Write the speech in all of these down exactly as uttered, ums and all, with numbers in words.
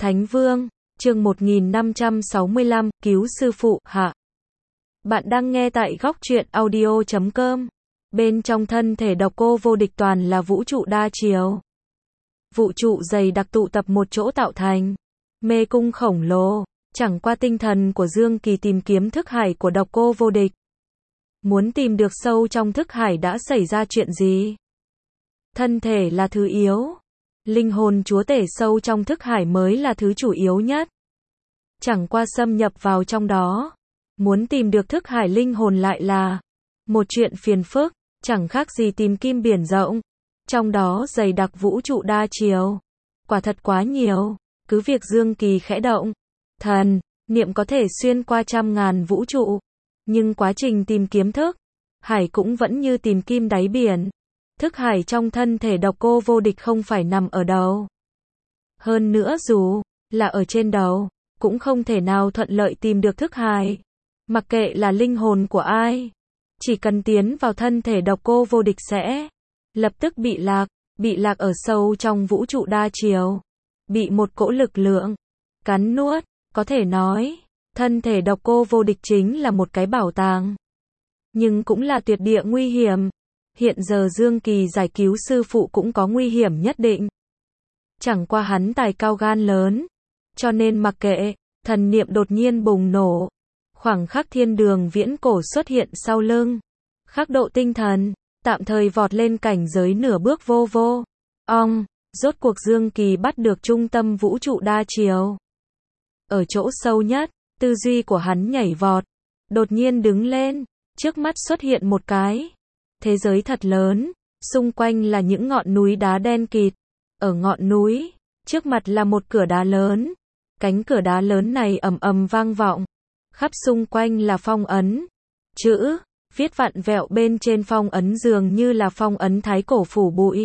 Thánh Vương, chương một nghìn năm trăm sáu mươi lăm, cứu sư phụ, hạ. Bạn đang nghe tại góc truyện audio chấm com. Bên trong thân thể độc cô vô địch toàn là vũ trụ đa chiều. Vũ trụ dày đặc tụ tập một chỗ tạo thành mê cung khổng lồ, chẳng qua tinh thần của Dương Kỳ tìm kiếm thức hải của độc cô vô địch. Muốn tìm được sâu trong thức hải đã xảy ra chuyện gì? Thân thể là thứ yếu. Linh hồn chúa tể sâu trong thức hải mới là thứ chủ yếu nhất. Chẳng qua xâm nhập vào trong đó, muốn tìm được thức hải linh hồn lại là một chuyện phiền phức, chẳng khác gì tìm kim biển rộng. Trong đó dày đặc vũ trụ đa chiều. Quả thật quá nhiều, cứ việc Dương Kỳ khẽ động thần niệm có thể xuyên qua trăm ngàn vũ trụ, nhưng quá trình tìm kiếm thức hải cũng vẫn như tìm kim đáy biển. Thức hải trong thân thể độc cô vô địch không phải nằm ở đầu. Hơn nữa dù là ở trên đầu, cũng không thể nào thuận lợi tìm được thức hải. Mặc kệ là linh hồn của ai, chỉ cần tiến vào thân thể độc cô vô địch sẽ lập tức bị lạc, bị lạc ở sâu trong vũ trụ đa chiều. Bị một cỗ lực lượng cắn nuốt, có thể nói, thân thể độc cô vô địch chính là một cái bảo tàng. Nhưng cũng là tuyệt địa nguy hiểm. Hiện giờ Dương Kỳ giải cứu sư phụ cũng có nguy hiểm nhất định. Chẳng qua hắn tài cao gan lớn, cho nên mặc kệ, thần niệm đột nhiên bùng nổ. Khoảng khắc thiên đường viễn cổ xuất hiện sau lưng. Khắc độ tinh thần, tạm thời vọt lên cảnh giới nửa bước vô vô. Ong, rốt cuộc Dương Kỳ bắt được trung tâm vũ trụ đa chiều. Ở chỗ sâu nhất, tư duy của hắn nhảy vọt. Đột nhiên đứng lên, trước mắt xuất hiện một cái thế giới thật lớn, xung quanh là những ngọn núi đá đen kịt. Ở ngọn núi, trước mặt là một cửa đá lớn. Cánh cửa đá lớn này ầm ầm vang vọng. Khắp xung quanh là phong ấn. Chữ, viết vặn vẹo bên trên phong ấn dường như là phong ấn thái cổ phủ bụi.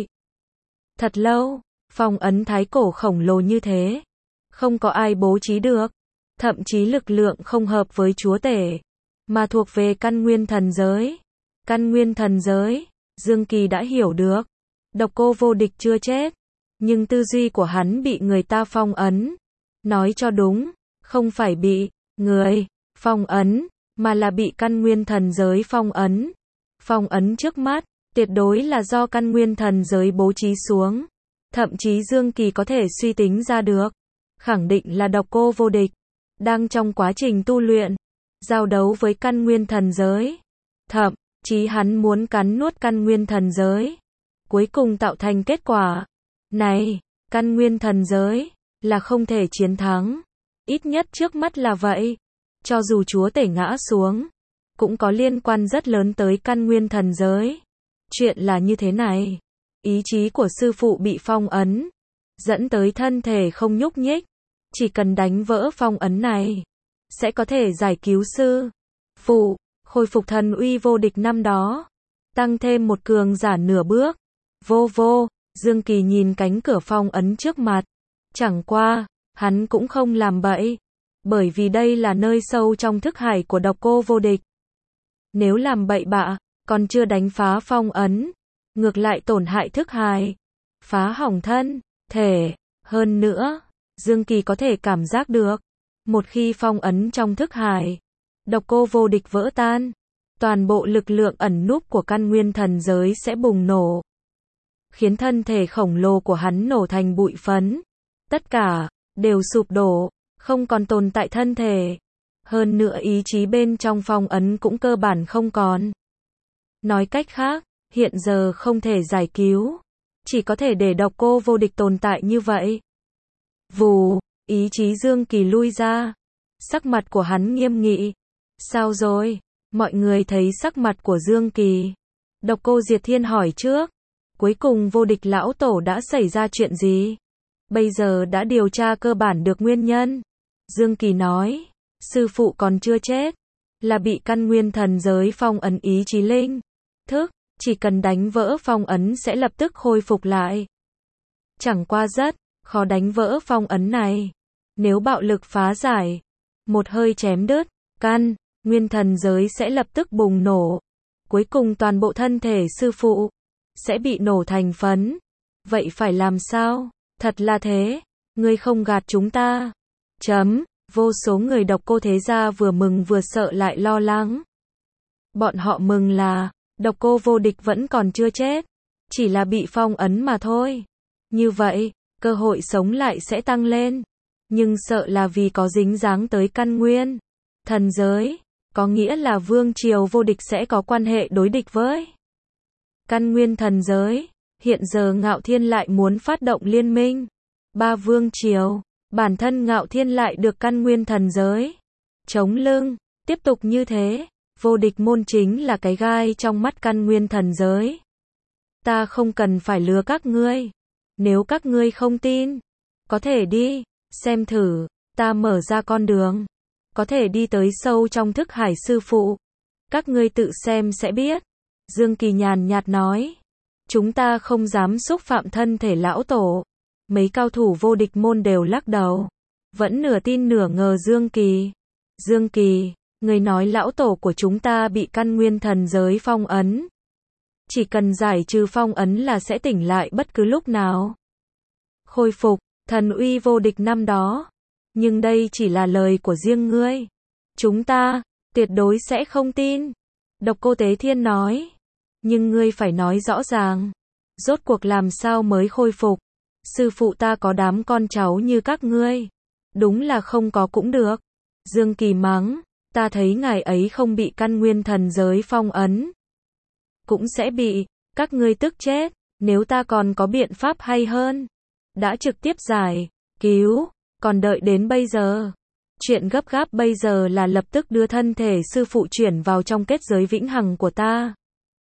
Thật lâu, phong ấn thái cổ khổng lồ như thế. Không có ai bố trí được. Thậm chí lực lượng không hợp với chúa tể, mà thuộc về căn nguyên thần giới. Căn nguyên thần giới, Dương Kỳ đã hiểu được. Độc cô vô địch chưa chết, nhưng tư duy của hắn bị người ta phong ấn. Nói cho đúng, không phải bị người phong ấn, mà là bị căn nguyên thần giới phong ấn. Phong ấn trước mắt, tuyệt đối là do căn nguyên thần giới bố trí xuống. Thậm chí Dương Kỳ có thể suy tính ra được, khẳng định là độc cô vô địch đang trong quá trình tu luyện, giao đấu với căn nguyên thần giới. Thậm chí hắn muốn cắn nuốt căn nguyên thần giới, cuối cùng tạo thành kết quả này. Căn nguyên thần giới là không thể chiến thắng, ít nhất trước mắt là vậy. Cho dù chúa tể ngã xuống, cũng có liên quan rất lớn tới căn nguyên thần giới. Chuyện là như thế này, ý chí của sư phụ bị phong ấn, dẫn tới thân thể không nhúc nhích. Chỉ cần đánh vỡ phong ấn này, sẽ có thể giải cứu sư phụ, khôi phục thần uy vô địch năm đó, tăng thêm một cường giả nửa bước. Vô vô, Dương Kỳ nhìn cánh cửa phong ấn trước mặt. Chẳng qua, hắn cũng không làm bậy, bởi vì đây là nơi sâu trong thức hải của độc cô vô địch. Nếu làm bậy bạ, còn chưa đánh phá phong ấn, ngược lại tổn hại thức hải, phá hỏng thân thể. Hơn nữa, Dương Kỳ có thể cảm giác được, một khi phong ấn trong thức hải, độc cô vô địch vỡ tan, toàn bộ lực lượng ẩn núp của căn nguyên thần giới sẽ bùng nổ, khiến thân thể khổng lồ của hắn nổ thành bụi phấn. Tất cả đều sụp đổ, không còn tồn tại thân thể. Hơn nữa ý chí bên trong phong ấn cũng cơ bản không còn. Nói cách khác, hiện giờ không thể giải cứu, chỉ có thể để độc cô vô địch tồn tại như vậy. Vù, ý chí Dương Kỳ lui ra. Sắc mặt của hắn nghiêm nghị. Sao rồi? Mọi người thấy sắc mặt của Dương Kỳ. Độc cô Diệt Thiên hỏi trước. Cuối cùng vô địch lão tổ đã xảy ra chuyện gì? Bây giờ đã điều tra cơ bản được nguyên nhân. Dương Kỳ nói, sư phụ còn chưa chết, là bị căn nguyên thần giới phong ấn ý chí linh thức, chỉ cần đánh vỡ phong ấn sẽ lập tức khôi phục lại. Chẳng qua rất khó đánh vỡ phong ấn này. Nếu bạo lực phá giải, một hơi chém đứt, căn nguyên thần giới sẽ lập tức bùng nổ. Cuối cùng toàn bộ thân thể sư phụ sẽ bị nổ thành phấn. Vậy phải làm sao? Thật là thế. Ngươi không gạt chúng ta. Chấm, vô số người độc cô thế gia vừa mừng vừa sợ lại lo lắng. Bọn họ mừng là, độc cô vô địch vẫn còn chưa chết. Chỉ là bị phong ấn mà thôi. Như vậy, cơ hội sống lại sẽ tăng lên. Nhưng sợ là vì có dính dáng tới căn nguyên thần giới, có nghĩa là vương triều vô địch sẽ có quan hệ đối địch với căn nguyên thần giới. Hiện giờ Ngạo Thiên lại muốn phát động liên minh ba vương triều, bản thân Ngạo Thiên lại được căn nguyên thần giới chống lưng. Tiếp tục như thế, vô địch môn chính là cái gai trong mắt căn nguyên thần giới. Ta không cần phải lừa các ngươi. Nếu các ngươi không tin, có thể đi xem thử, ta mở ra con đường, có thể đi tới sâu trong thức hải sư phụ. Các ngươi tự xem sẽ biết. Dương Kỳ nhàn nhạt nói, chúng ta không dám xúc phạm thân thể lão tổ. Mấy cao thủ vô địch môn đều lắc đầu, vẫn nửa tin nửa ngờ Dương Kỳ. Dương Kỳ, người nói lão tổ của chúng ta bị căn nguyên thần giới phong ấn. Chỉ cần giải trừ phong ấn là sẽ tỉnh lại bất cứ lúc nào. Khôi phục thần uy vô địch năm đó. Nhưng đây chỉ là lời của riêng ngươi. Chúng ta, tuyệt đối sẽ không tin. Độc Cô Tế Thiên nói. Nhưng ngươi phải nói rõ ràng. Rốt cuộc làm sao mới khôi phục? Sư phụ ta có đám con cháu như các ngươi. Đúng là không có cũng được. Dương Kỳ mắng. Ta thấy ngài ấy không bị căn nguyên thần giới phong ấn. Cũng sẽ bị, các ngươi tức chết. Nếu ta còn có biện pháp hay hơn. Đã trực tiếp giải, cứu, còn đợi đến bây giờ. Chuyện gấp gáp bây giờ là lập tức đưa thân thể sư phụ chuyển vào trong kết giới vĩnh hằng của ta.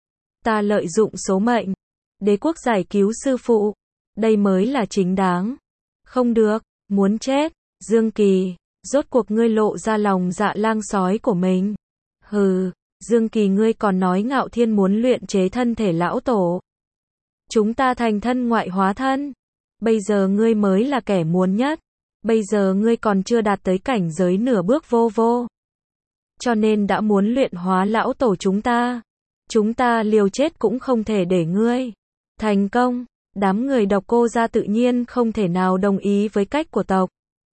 Ta lợi dụng số mệnh, đế quốc giải cứu sư phụ. Đây mới là chính đáng. Không được, muốn chết. Dương Kỳ, rốt cuộc ngươi lộ ra lòng dạ lang sói của mình. Hừ, Dương Kỳ ngươi còn nói Ngạo Thiên muốn luyện chế thân thể lão tổ. Chúng ta thành thân ngoại hóa thân. Bây giờ ngươi mới là kẻ muốn nhất. Bây giờ ngươi còn chưa đạt tới cảnh giới nửa bước vô vô. Cho nên đã muốn luyện hóa lão tổ chúng ta. Chúng ta liều chết cũng không thể để ngươi thành công. Đám người độc cô gia tự nhiên không thể nào đồng ý với cách của tộc.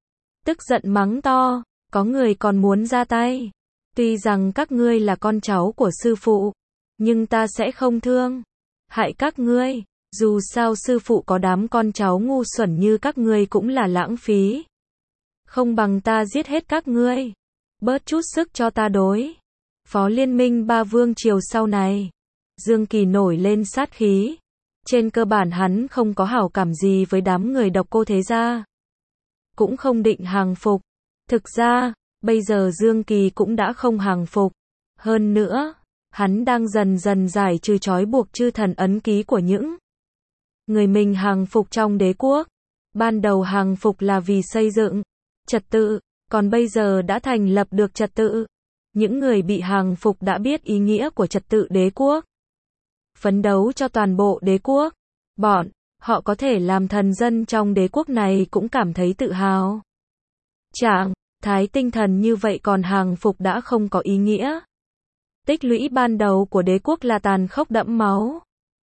Tức giận mắng to, có người còn muốn ra tay. Tuy rằng các ngươi là con cháu của sư phụ, nhưng ta sẽ không thương hại các ngươi. Dù sao sư phụ có đám con cháu ngu xuẩn như các ngươi cũng là lãng phí. Không bằng ta giết hết các ngươi. Bớt chút sức cho ta đối phó liên minh ba vương triều sau này. Dương Kỳ nổi lên sát khí. Trên cơ bản hắn không có hảo cảm gì với đám người độc cô thế gia. Cũng không định hàng phục. Thực ra, bây giờ Dương Kỳ cũng đã không hàng phục. Hơn nữa, hắn đang dần dần giải trừ trói buộc chư thần ấn ký của những người mình hàng phục trong đế quốc. Ban đầu hàng phục là vì xây dựng trật tự, còn bây giờ đã thành lập được trật tự. Những người bị hàng phục đã biết ý nghĩa của trật tự đế quốc. Phấn đấu cho toàn bộ đế quốc. Bọn họ có thể làm thần dân trong đế quốc này cũng cảm thấy tự hào. Trạng thái tinh thần như vậy còn hàng phục đã không có ý nghĩa. Tích lũy ban đầu của đế quốc là tàn khốc đẫm máu.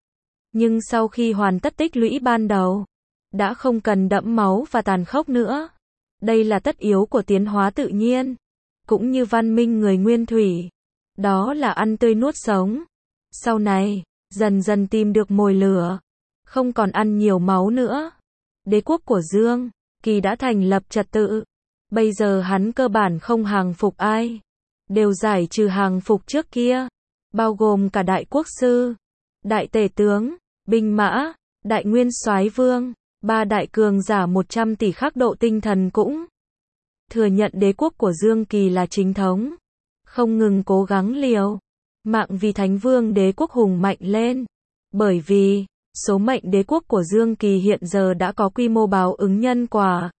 Nhưng sau khi hoàn tất tích lũy ban đầu, đã không cần đẫm máu và tàn khốc nữa. Đây là tất yếu của tiến hóa tự nhiên. Cũng như văn minh người nguyên thủy. Đó là ăn tươi nuốt sống. Sau này, dần dần tìm được mồi lửa. Không còn ăn nhiều máu nữa. Đế quốc của Dương Kỳ đã thành lập trật tự. Bây giờ hắn cơ bản không hàng phục ai. Đều giải trừ hàng phục trước kia. Bao gồm cả đại quốc sư, đại tể tướng, binh mã, đại nguyên soái vương. Ba đại cường giả một trăm tỷ khắc độ tinh thần cũng thừa nhận đế quốc của Dương Kỳ là chính thống. Không ngừng cố gắng liều mạng vì Thánh Vương đế quốc hùng mạnh lên. Bởi vì, số mệnh đế quốc của Dương Kỳ hiện giờ đã có quy mô báo ứng nhân quả.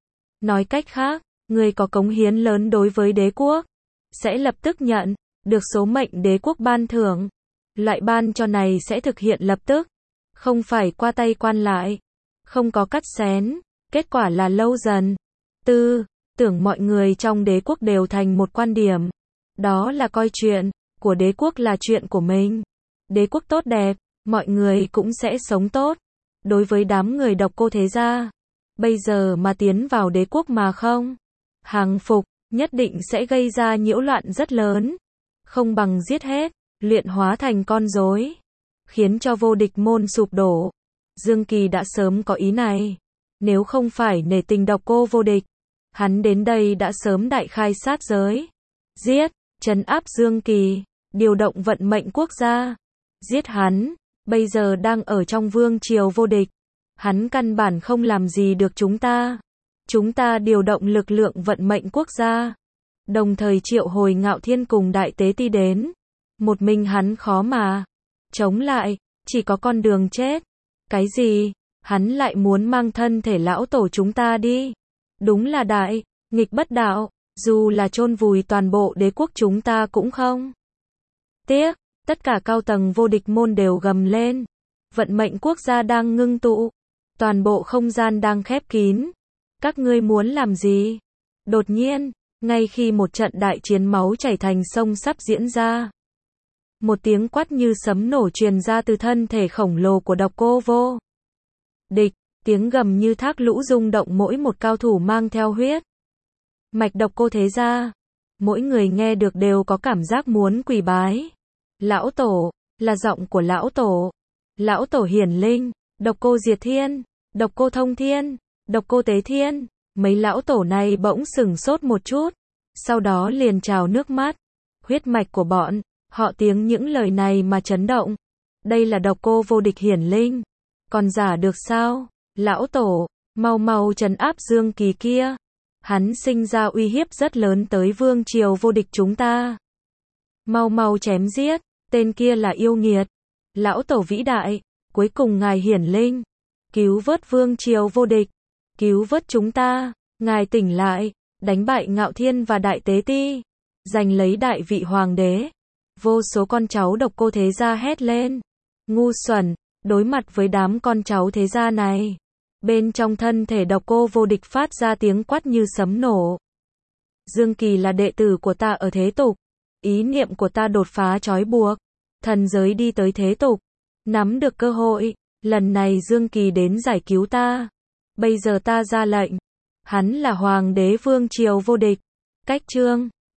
Nói cách khác, người có cống hiến lớn đối với đế quốc, sẽ lập tức nhận được số mệnh đế quốc ban thưởng. Loại ban cho này sẽ thực hiện lập tức. Không phải qua tay quan lại. Không có cắt xén. Kết quả là lâu dần. Tư, tưởng mọi người trong đế quốc đều thành một quan điểm. Đó là coi chuyện của đế quốc là chuyện của mình. Đế quốc tốt đẹp, mọi người cũng sẽ sống tốt. Đối với đám người độc cô thế gia, bây giờ mà tiến vào đế quốc mà không hàng phục, nhất định sẽ gây ra nhiễu loạn rất lớn. Không bằng giết hết, luyện hóa thành con rối, khiến cho vô địch môn sụp đổ. Dương Kỳ đã sớm có ý này. Nếu không phải nể tình độc cô vô địch, hắn đến đây đã sớm đại khai sát giới. Giết, trấn áp Dương Kỳ, điều động vận mệnh quốc gia. Giết hắn, bây giờ đang ở trong vương triều vô địch. Hắn căn bản không làm gì được chúng ta. Chúng ta điều động lực lượng vận mệnh quốc gia. Đồng thời triệu hồi Ngạo Thiên cùng Đại Tế Ti đến. Một mình hắn khó mà chống lại, chỉ có con đường chết. Cái gì? Hắn lại muốn mang thân thể lão tổ chúng ta đi. Đúng là đại nghịch bất đạo, dù là chôn vùi toàn bộ đế quốc chúng ta cũng không tiếc. Tất cả cao tầng vô địch môn đều gầm lên. Vận mệnh quốc gia đang ngưng tụ, toàn bộ không gian đang khép kín. Các ngươi muốn làm gì? Đột nhiên, ngay khi một trận đại chiến máu chảy thành sông sắp diễn ra, một tiếng quát như sấm nổ truyền ra từ thân thể khổng lồ của độc cô vô địch. Tiếng gầm như thác lũ rung động mỗi một cao thủ mang theo huyết mạch độc cô thế gia. Mỗi người nghe được đều có cảm giác muốn quỳ bái. Lão tổ, là giọng của lão tổ. Lão tổ hiển linh, độc cô diệt thiên, độc cô thông thiên, độc cô tế thiên. Mấy lão tổ này bỗng sửng sốt một chút, sau đó liền trào nước mắt. Huyết mạch của bọn họ tiếng những lời này mà chấn động. Đây là độc cô vô địch hiển linh, còn giả được sao? Lão tổ, mau mau trấn áp Dương Kỳ kia. Hắn sinh ra uy hiếp rất lớn tới vương triều vô địch chúng ta. Mau mau chém giết, tên kia là yêu nghiệt. Lão tổ vĩ đại, cuối cùng ngài hiển linh, cứu vớt vương triều vô địch, cứu vớt chúng ta, ngài tỉnh lại, đánh bại Ngạo Thiên và Đại Tế Ti, giành lấy đại vị hoàng đế. Vô số con cháu độc cô thế gia hét lên. Ngu xuẩn, đối mặt với đám con cháu thế gia này. Bên trong thân thể độc cô vô địch phát ra tiếng quát như sấm nổ. Dương Kỳ là đệ tử của ta ở thế tục. Ý niệm của ta đột phá trói buộc. Thần giới đi tới thế tục. Nắm được cơ hội. Lần này Dương Kỳ đến giải cứu ta. Bây giờ ta ra lệnh. Hắn là hoàng đế vương triều vô địch. Cách chương